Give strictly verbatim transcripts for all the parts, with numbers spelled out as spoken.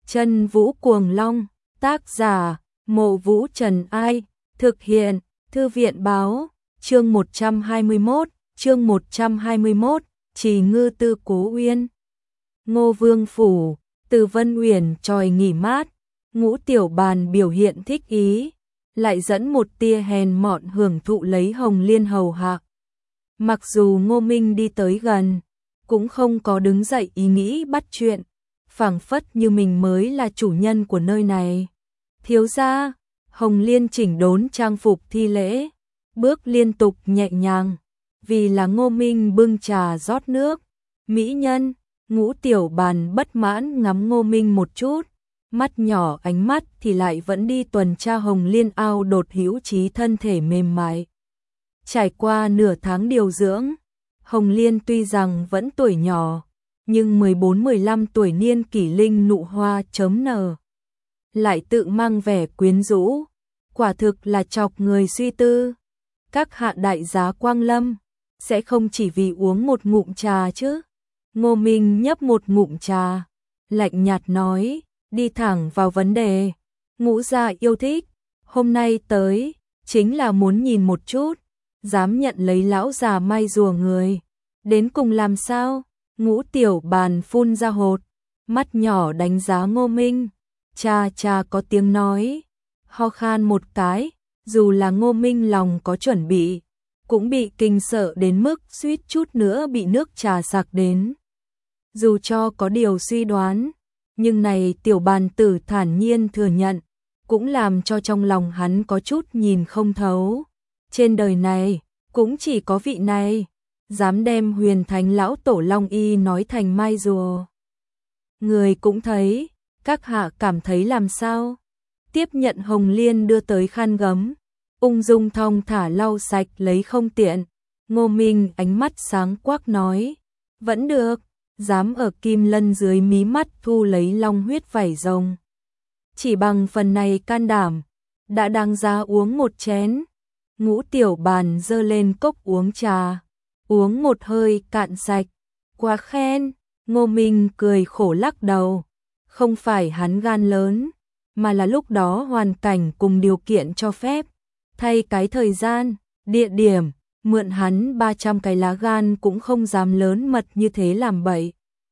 Chân Vũ Cuồng Long, tác giả, Mộ Vũ Trần Ai, thực hiện, Thư viện Báo, chương một trăm hai mươi mốt, chương một trăm hai mươi mốt, Trì Ngư Tư Cố Uyên. Ngô Vương Phủ, Từ Vân Uyển tròi nghỉ mát, Ngũ Tiểu Bàn biểu hiện thích ý, lại dẫn một tia hèn mọn hưởng thụ lấy Hồng Liên hầu hạ. Mặc dù Ngô Minh đi tới gần, cũng không có đứng dậy ý nghĩ bắt chuyện, phảng phất như mình mới là chủ nhân của nơi này. Thiếu gia, Hồng Liên chỉnh đốn trang phục thi lễ, bước liên tục nhẹ nhàng, vì là Ngô Minh bưng trà rót nước. Mỹ nhân, Ngũ Tiểu Bàn bất mãn ngắm Ngô Minh một chút, mắt nhỏ ánh mắt thì lại vẫn đi tuần tra Hồng Liên ao đột hữu trí thân thể mềm mại. Trải qua nửa tháng điều dưỡng, Hồng Liên tuy rằng vẫn tuổi nhỏ, nhưng mười bốn mười lăm tuổi niên kỷ linh nụ hoa chớm nở, lại tự mang vẻ quyến rũ, quả thực là chọc người suy tư. Các hạ đại giá quang lâm, sẽ không chỉ vì uống một ngụm trà chứ? Ngô Minh nhấp một ngụm trà, lạnh nhạt nói, đi thẳng vào vấn đề. Ngũ gia yêu thích, hôm nay tới, chính là muốn nhìn một chút, dám nhận lấy lão già may rùa người, đến cùng làm sao? Ngũ Tiểu Bàn phun ra hột, mắt nhỏ đánh giá Ngô Minh, cha cha có tiếng nói, ho khan một cái, dù là Ngô Minh lòng có chuẩn bị, cũng bị kinh sợ đến mức suýt chút nữa bị nước trà sặc đến. Dù cho có điều suy đoán, nhưng này Tiểu Bàn tử thản nhiên thừa nhận, cũng làm cho trong lòng hắn có chút nhìn không thấu. Trên đời này, cũng chỉ có vị này, dám đem Huyền Thánh lão tổ Long Y nói thành mai rùa. Người cũng thấy, các hạ cảm thấy làm sao? Tiếp nhận Hồng Liên đưa tới khăn gấm, ung dung thong thả lau sạch lấy không tiện. Ngô Minh ánh mắt sáng quắc nói, vẫn được, dám ở Kim Lân dưới mí mắt thu lấy long huyết vảy rồng. Chỉ bằng phần này can đảm, đã đáng giá uống một chén. Ngũ Tiểu Bàn giơ lên cốc uống trà, uống một hơi cạn sạch. Quá khen. Ngô Minh cười khổ lắc đầu, không phải hắn gan lớn, mà là lúc đó hoàn cảnh cùng điều kiện cho phép, thay cái thời gian, địa điểm, mượn hắn ba trăm cái lá gan cũng không dám lớn mật như thế làm bậy.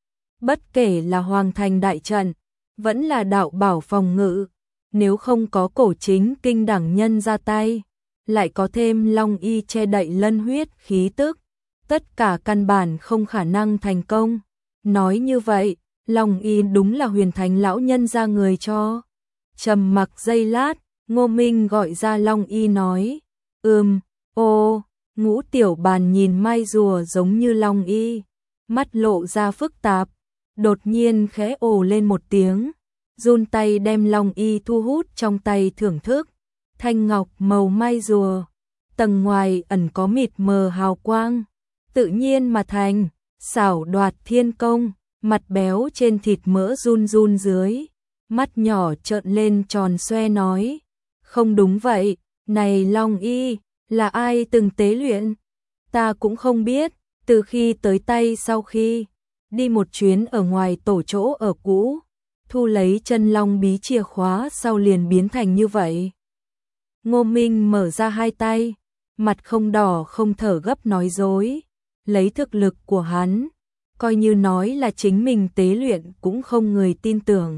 Bất kể là Hoàng Thành đại trận, vẫn là đạo bảo phòng ngự, nếu không có cổ chính kinh đẳng nhân ra tay, lại có thêm Long Y che đậy lân huyết khí tức, tất cả căn bản không khả năng thành công. Nói như vậy, Long Y đúng là Huyền Thánh lão nhân ra người cho. Trầm mặc giây lát, Ngô Minh gọi ra Long Y nói, ừm, ô. Ngũ Tiểu Bàn nhìn mai rùa giống như Long Y, mắt lộ ra phức tạp, đột nhiên khẽ ồ lên một tiếng, run tay đem Long Y thu hút trong tay thưởng thức. Thanh ngọc màu mai rùa, tầng ngoài ẩn có mịt mờ hào quang, tự nhiên mà thành, xảo đoạt thiên công, mặt béo trên thịt mỡ run run dưới, mắt nhỏ trợn lên tròn xoe nói, không đúng vậy, này Long Y, là ai từng tế luyện? Ta cũng không biết, từ khi tới tay sau khi đi một chuyến ở ngoài tổ chỗ ở cũ, thu lấy chân long bí chìa khóa sau liền biến thành như vậy. Ngô Minh mở ra hai tay, mặt không đỏ không thở gấp nói dối, lấy thực lực của hắn, coi như nói là chính mình tế luyện cũng không người tin tưởng.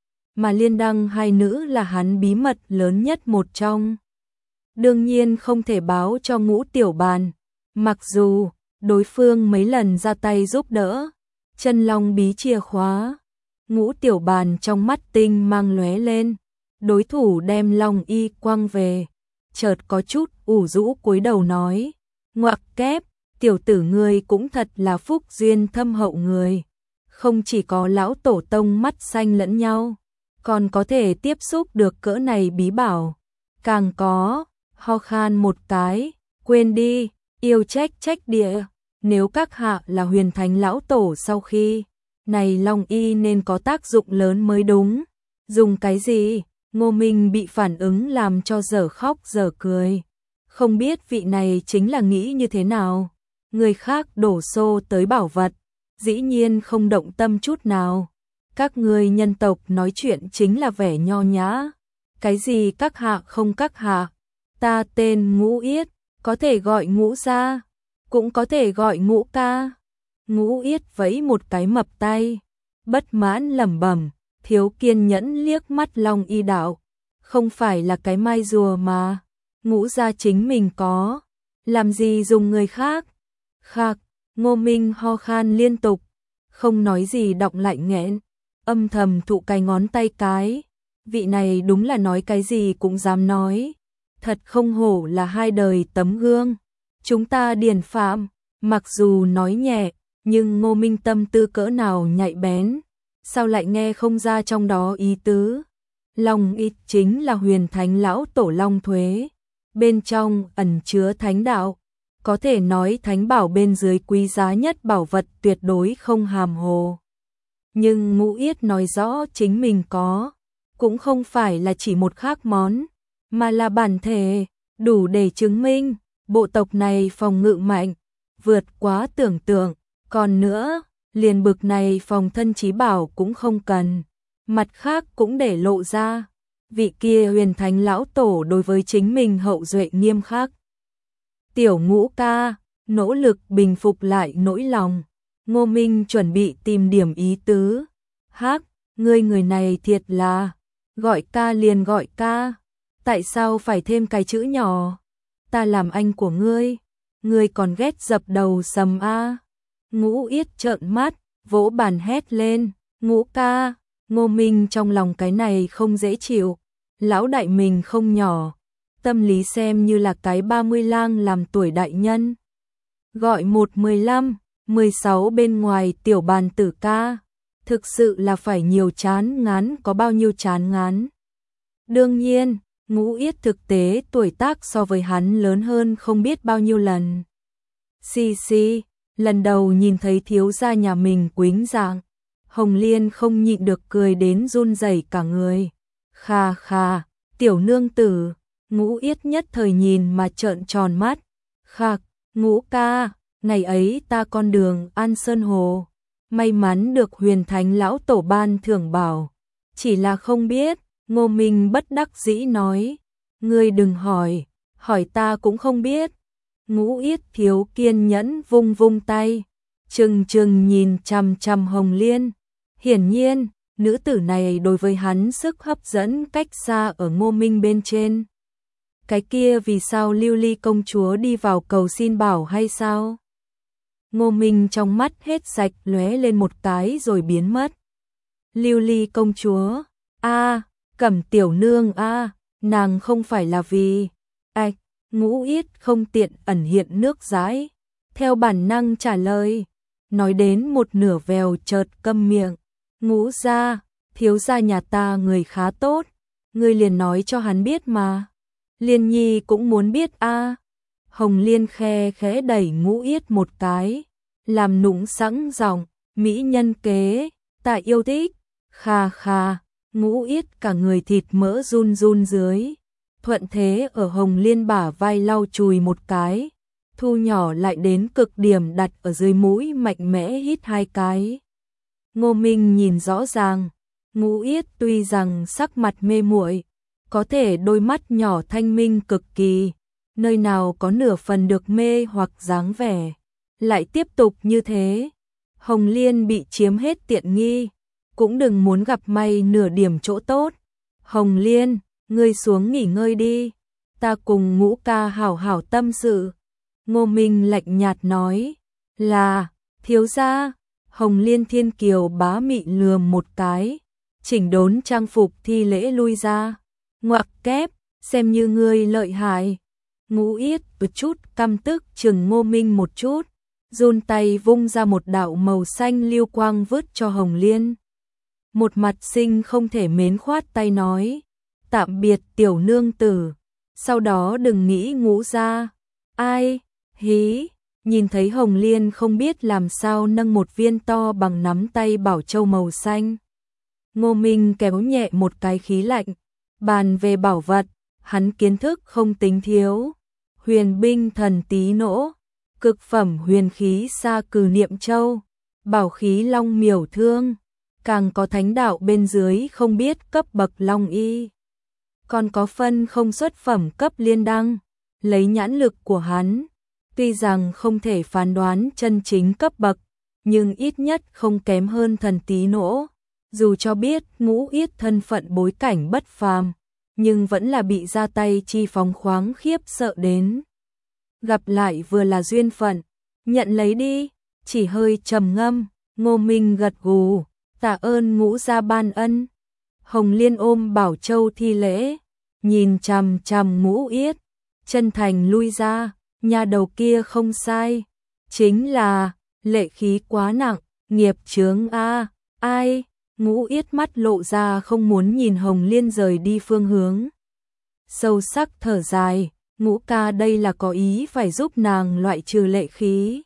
Mà Liên Đăng hai nữ là hắn bí mật lớn nhất một trong. Đương nhiên không thể báo cho Ngũ Tiểu Bàn, mặc dù đối phương mấy lần ra tay giúp đỡ, chân long bí chìa khóa. Ngũ Tiểu Bàn trong mắt tinh mang lóe lên, đối thủ đem Long Y quăng về, chợt có chút ủ rũ cúi đầu nói, ngoặc kép, tiểu tử ngươi cũng thật là phúc duyên thâm hậu người, không chỉ có lão tổ tông mắt xanh lẫn nhau, còn có thể tiếp xúc được cỡ này bí bảo, càng có, ho khan một cái, quên đi, yêu trách trách địa, nếu các hạ là Huyền Thánh lão tổ sau khi này Long Y nên có tác dụng lớn mới đúng. Dùng cái gì? Ngô Minh bị phản ứng làm cho dở khóc dở cười, không biết vị này chính là nghĩ như thế nào. Người khác đổ xô tới bảo vật, dĩ nhiên không động tâm chút nào, Các ngươi nhân tộc nói chuyện chính là vẻ nho nhã. Cái gì các hạ không các hạ. Ta tên Ngũ Yết, có thể gọi Ngũ gia, cũng có thể gọi Ngũ ca. Ngũ Yết vẫy một cái mập tay, bất mãn lẩm bẩm, thiếu kiên nhẫn liếc mắt Long Y đạo. Không phải là cái mai rùa mà, Ngũ gia chính mình có, làm gì dùng người khác. Khạc, Ngô Minh ho khan liên tục, không nói gì đọng lại nghẹn, âm thầm thụ cái ngón tay cái. Vị này đúng là nói cái gì cũng dám nói, thật không hổ là hai đời tấm gương. Chúng ta điển phạm, mặc dù nói nhẹ, nhưng Ngô Minh tâm tư cỡ nào nhạy bén, sao lại nghe không ra trong đó ý tứ. Long Y chính là huyền thánh lão tổ Long Thuế, bên trong ẩn chứa thánh đạo, có thể nói thánh bảo bên dưới quý giá nhất bảo vật tuyệt đối không hàm hồ. Nhưng Ngũ Yết nói rõ chính mình có, cũng không phải là chỉ một khác món, mà là bản thể, đủ để chứng minh bộ tộc này phòng ngự mạnh, vượt quá tưởng tượng. Còn nữa, liền bực này phòng thân chí bảo cũng không cần, mặt khác cũng để lộ ra, vị kia huyền thánh lão tổ đối với chính mình hậu duệ nghiêm khắc. Tiểu Ngũ ca, nỗ lực bình phục lại nỗi lòng. Ngô Minh chuẩn bị tìm điểm ý tứ. Hắc, ngươi người này thiệt là, gọi ca liền gọi ca, tại sao phải thêm cái chữ nhỏ? Ta làm anh của ngươi, ngươi còn ghét dập đầu sầm a. Ngũ Yết trợn mắt, vỗ bàn hét lên, Ngũ ca. Ngô Minh trong lòng cái này không dễ chịu, lão đại mình không nhỏ, tâm lý xem như là cái ba mươi lang làm tuổi đại nhân. Gọi một mười lăm, mười sáu bên ngoài tiểu bàn tử ca, thực sự là phải nhiều chán ngán có bao nhiêu chán ngán. Đương nhiên, Ngũ Yết thực tế tuổi tác so với hắn lớn hơn không biết bao nhiêu lần. Xì xì, lần đầu nhìn thấy thiếu gia nhà mình quĩnh dạng, Hồng Liên không nhịn được cười đến run rẩy cả người. Kha kha, tiểu nương tử. Ngũ Yết nhất thời nhìn mà trợn tròn mắt. Khạc, Ngũ ca, ngày ấy ta con đường An Sơn Hồ, may mắn được huyền thánh lão tổ ban thưởng bảo, chỉ là không biết. Ngô Minh bất đắc dĩ nói, ngươi đừng hỏi, hỏi ta cũng không biết. Ngũ Yết thiếu kiên nhẫn vung vung tay, trừng trừng nhìn chằm chằm Hồng Liên. Hiển nhiên, nữ tử này đối với hắn sức hấp dẫn cách xa ở Ngô Minh bên trên. Cái kia vì sao Lưu Ly công chúa đi vào cầu xin bảo hay sao? Ngô Minh trong mắt hết sạch lóe lên một cái rồi biến mất. Lưu Ly công chúa, a, Cẩm tiểu nương a, nàng không phải là vì ạch. Ngũ Yết không tiện ẩn hiện nước dãi, theo bản năng trả lời, nói đến một nửa vèo chợt câm miệng. Ngũ gia, thiếu gia nhà ta người khá tốt, ngươi liền nói cho hắn biết mà. Liên Nhi cũng muốn biết a. À. Hồng Liên khe khẽ đẩy Ngũ Yết một cái, làm nũng sẵn giọng, mỹ nhân kế, ta yêu thích. Kha kha, Ngũ Yết cả người thịt mỡ run run dưới, thuận thế ở Hồng Liên bả vai lau chùi một cái, thu nhỏ lại đến cực điểm đặt ở dưới mũi mạnh mẽ hít hai cái. Ngô Minh nhìn rõ ràng, Ngũ Yết tuy rằng sắc mặt mê muội, có thể đôi mắt nhỏ thanh minh cực kỳ, nơi nào có nửa phần được mê hoặc dáng vẻ, lại tiếp tục như thế. Hồng Liên bị chiếm hết tiện nghi, cũng đừng muốn gặp may nửa điểm chỗ tốt. Hồng Liên, ngươi xuống nghỉ ngơi đi, ta cùng Ngũ ca hảo hảo tâm sự. Ngô Minh lạnh nhạt nói, là, thiếu gia. Hồng Liên thiên kiều bá mị lườm một cái, chỉnh đốn trang phục thi lễ lui ra. Ngoặc kép, xem như ngươi lợi hại. Ngũ Yết một chút căm tức chừng Ngô Minh một chút, run tay vung ra một đạo màu xanh lưu quang vứt cho Hồng Liên. Một mặt sinh không thể mến khoát tay nói, tạm biệt tiểu nương tử, sau đó đừng nghĩ Ngũ gia. Ai, hí, nhìn thấy Hồng Liên không biết làm sao nâng một viên to bằng nắm tay bảo châu màu xanh. Ngô Minh kéo nhẹ một cái khí lạnh, bàn về bảo vật, hắn kiến thức không tính thiếu. Huyền binh thần tí nỗ, cực phẩm huyền khí sa cừ niệm châu, bảo khí long miểu thương, càng có thánh đạo bên dưới không biết cấp bậc long y. Còn có phân không xuất phẩm cấp liên đăng, lấy nhãn lực của hắn, tuy rằng không thể phán đoán chân chính cấp bậc, nhưng ít nhất không kém hơn thần tí nỗ. Dù cho biết Ngũ Yết thân phận bối cảnh bất phàm, nhưng vẫn là bị ra tay chi phóng khoáng khiếp sợ đến. Gặp lại vừa là duyên phận, nhận lấy đi, chỉ hơi trầm ngâm, Ngô Minh gật gù, tạ ơn Ngũ gia ban ân. Hồng Liên ôm Bảo Châu thi lễ, nhìn chằm chằm Ngũ Yết, chân thành lui ra, nhà đầu kia không sai, chính là lệ khí quá nặng, nghiệp chướng a, ai? Ngũ Yết mắt lộ ra không muốn nhìn Hồng Liên rời đi phương hướng. Sâu sắc thở dài, Ngũ ca đây là có ý phải giúp nàng loại trừ lệ khí.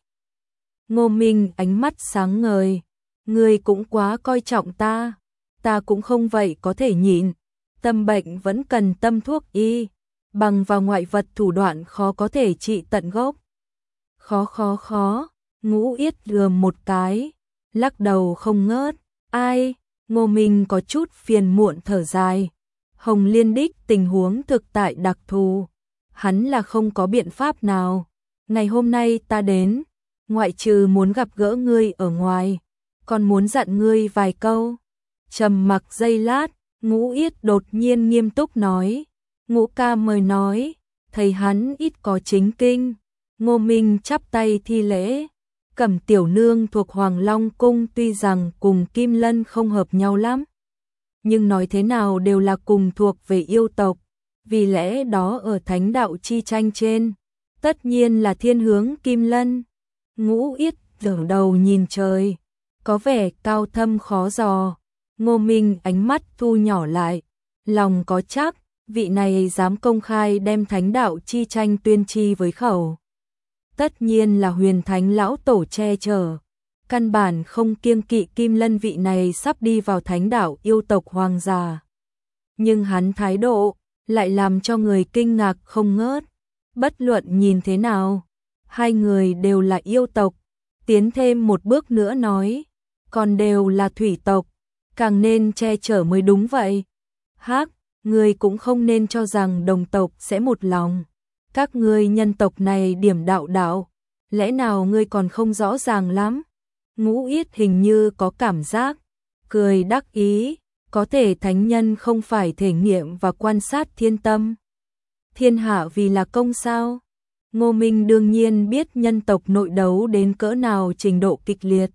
Ngô Minh ánh mắt sáng ngời, ngươi cũng quá coi trọng ta, ta cũng không vậy có thể nhịn, tâm bệnh vẫn cần tâm thuốc y, bằng vào ngoại vật thủ đoạn khó có thể trị tận gốc. Khó khó khó, Ngũ Yết lườm một cái, lắc đầu không ngớt, ai? Ngô Minh có chút phiền muộn thở dài. Hồng Liên đích tình huống thực tại đặc thù, hắn là không có biện pháp nào. Ngày hôm nay ta đến, ngoại trừ muốn gặp gỡ ngươi ở ngoài, còn muốn dặn ngươi vài câu. Trầm mặc giây lát, Ngũ Yết đột nhiên nghiêm túc nói, Ngũ ca mời nói, thầy hắn ít có chính kinh. Ngô Minh chắp tay thi lễ. Cẩm tiểu nương thuộc Hoàng Long Cung tuy rằng cùng Kim Lân không hợp nhau lắm, nhưng nói thế nào đều là cùng thuộc về yêu tộc, vì lẽ đó ở thánh đạo chi tranh trên, tất nhiên là thiên hướng Kim Lân. Ngũ Yết ngẩng đầu nhìn trời, có vẻ cao thâm khó dò. Ngô Minh ánh mắt thu nhỏ lại, lòng có chắc, vị này dám công khai đem thánh đạo chi tranh tuyên chi với khẩu. Tất nhiên là huyền thánh lão tổ che chở, căn bản không kiêng kỵ Kim Lân vị này sắp đi vào thánh đạo yêu tộc hoàng gia. Nhưng hắn thái độ lại làm cho người kinh ngạc không ngớt, bất luận nhìn thế nào, hai người đều là yêu tộc, tiến thêm một bước nữa nói, còn đều là thủy tộc, càng nên che chở mới đúng vậy. Hắc, người cũng không nên cho rằng đồng tộc sẽ một lòng. Các ngươi nhân tộc này điểm đạo đạo, lẽ nào ngươi còn không rõ ràng lắm? Ngũ Yết hình như có cảm giác, cười đắc ý, có thể thánh nhân không phải thể nghiệm và quan sát thiên tâm. Thiên hạ vì là công sao? Ngô Minh đương nhiên biết nhân tộc nội đấu đến cỡ nào trình độ kịch liệt.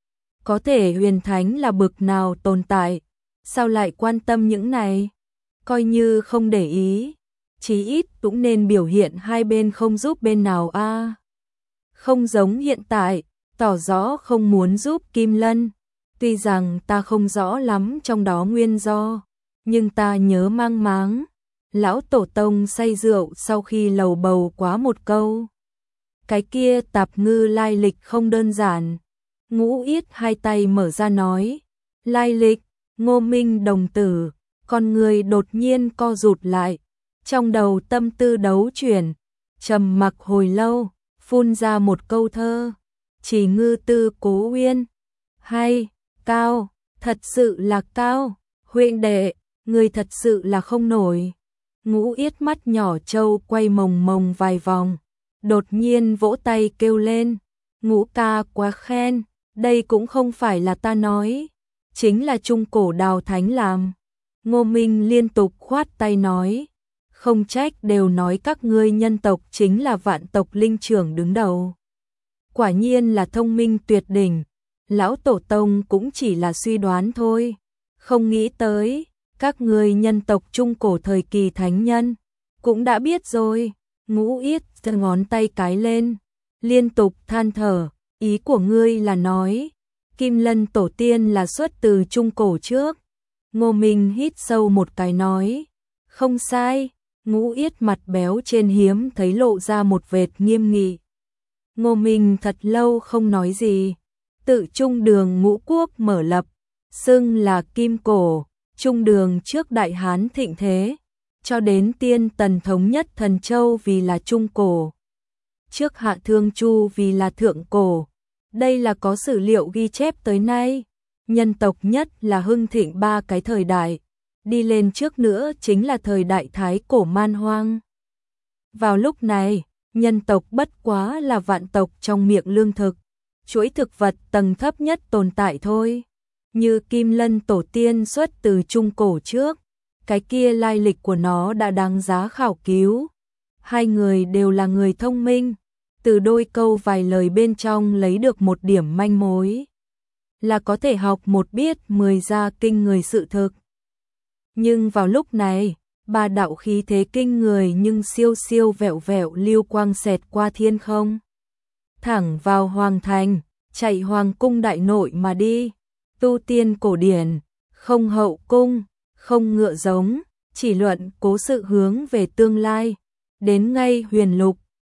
Có thể huyền thánh là bực nào tồn tại, sao lại quan tâm những này? Coi như không để ý, chí ít cũng nên biểu hiện hai bên không giúp bên nào a. À. Không giống hiện tại, tỏ rõ không muốn giúp Kim Lân. Tuy rằng ta không rõ lắm trong đó nguyên do, nhưng ta nhớ mang máng. Lão tổ tông say rượu sau khi lầu bầu quá một câu. Cái kia tạp ngư lai lịch không đơn giản. Ngũ Yết hai tay mở ra nói. Lai lịch, Ngô Minh đồng tử, con người đột nhiên co rụt lại. Trong đầu tâm tư đấu chuyển, trầm mặc hồi lâu, phun ra một câu thơ. Chỉ ngư tư cố uyên. Hay, cao, thật sự là cao. Huynh đệ, người thật sự là không nổi. Ngũ Yết mắt nhỏ trâu quay mồng mồng vài vòng, đột nhiên vỗ tay kêu lên. Ngũ ca quá khen, đây cũng không phải là ta nói, chính là trung cổ Đào Thánh làm. Ngô Minh liên tục khoát tay nói, không trách đều nói các ngươi nhân tộc chính là vạn tộc linh trưởng đứng đầu. Quả nhiên là thông minh tuyệt đỉnh, lão tổ tông cũng chỉ là suy đoán thôi, không nghĩ tới, các ngươi nhân tộc trung cổ thời kỳ thánh nhân, cũng đã biết rồi. Ngũ Yết giơ ngón tay cái lên, liên tục than thở, ý của ngươi là nói, Kim Lân tổ tiên là xuất từ trung cổ trước. Ngô Minh hít sâu một cái nói, không sai. Ngũ Yết mặt béo trên hiếm thấy lộ ra một vệt nghiêm nghị. Ngô Minh thật lâu không nói gì, tự trung đường ngũ quốc mở lập, xưng là Kim Cổ, trung đường trước Đại Hán thịnh thế, cho đến tiên tần thống nhất Thần Châu vì là trung cổ, trước Hạ Thương Chu vì là thượng cổ. Đây là có sử liệu ghi chép tới nay. nhân tộc nhất là hưng thịnh ba cái thời đại, đi lên trước nữa chính là thời đại thái cổ man hoang. Vào lúc này, nhân tộc bất quá là vạn tộc trong miệng lương thực, chuỗi thực vật tầng thấp nhất tồn tại thôi. Như Kim Lân tổ tiên xuất từ trung cổ trước, cái kia lai lịch của nó đã đáng giá khảo cứu. Hai người đều là người thông minh, từ đôi câu vài lời bên trong lấy được một điểm manh mối, là có thể học một biết mười ra kinh người sự thực. Nhưng vào lúc này, ba đạo khí thế kinh người nhưng siêu siêu vẹo vẹo lưu quang xẹt qua thiên không, thẳng vào hoàng thành, chạy hoàng cung đại nội mà đi. Tu tiên cổ điển, không hậu cung, không ngựa giống, chỉ luận cố sự hướng về tương lai, đến ngay huyền lục,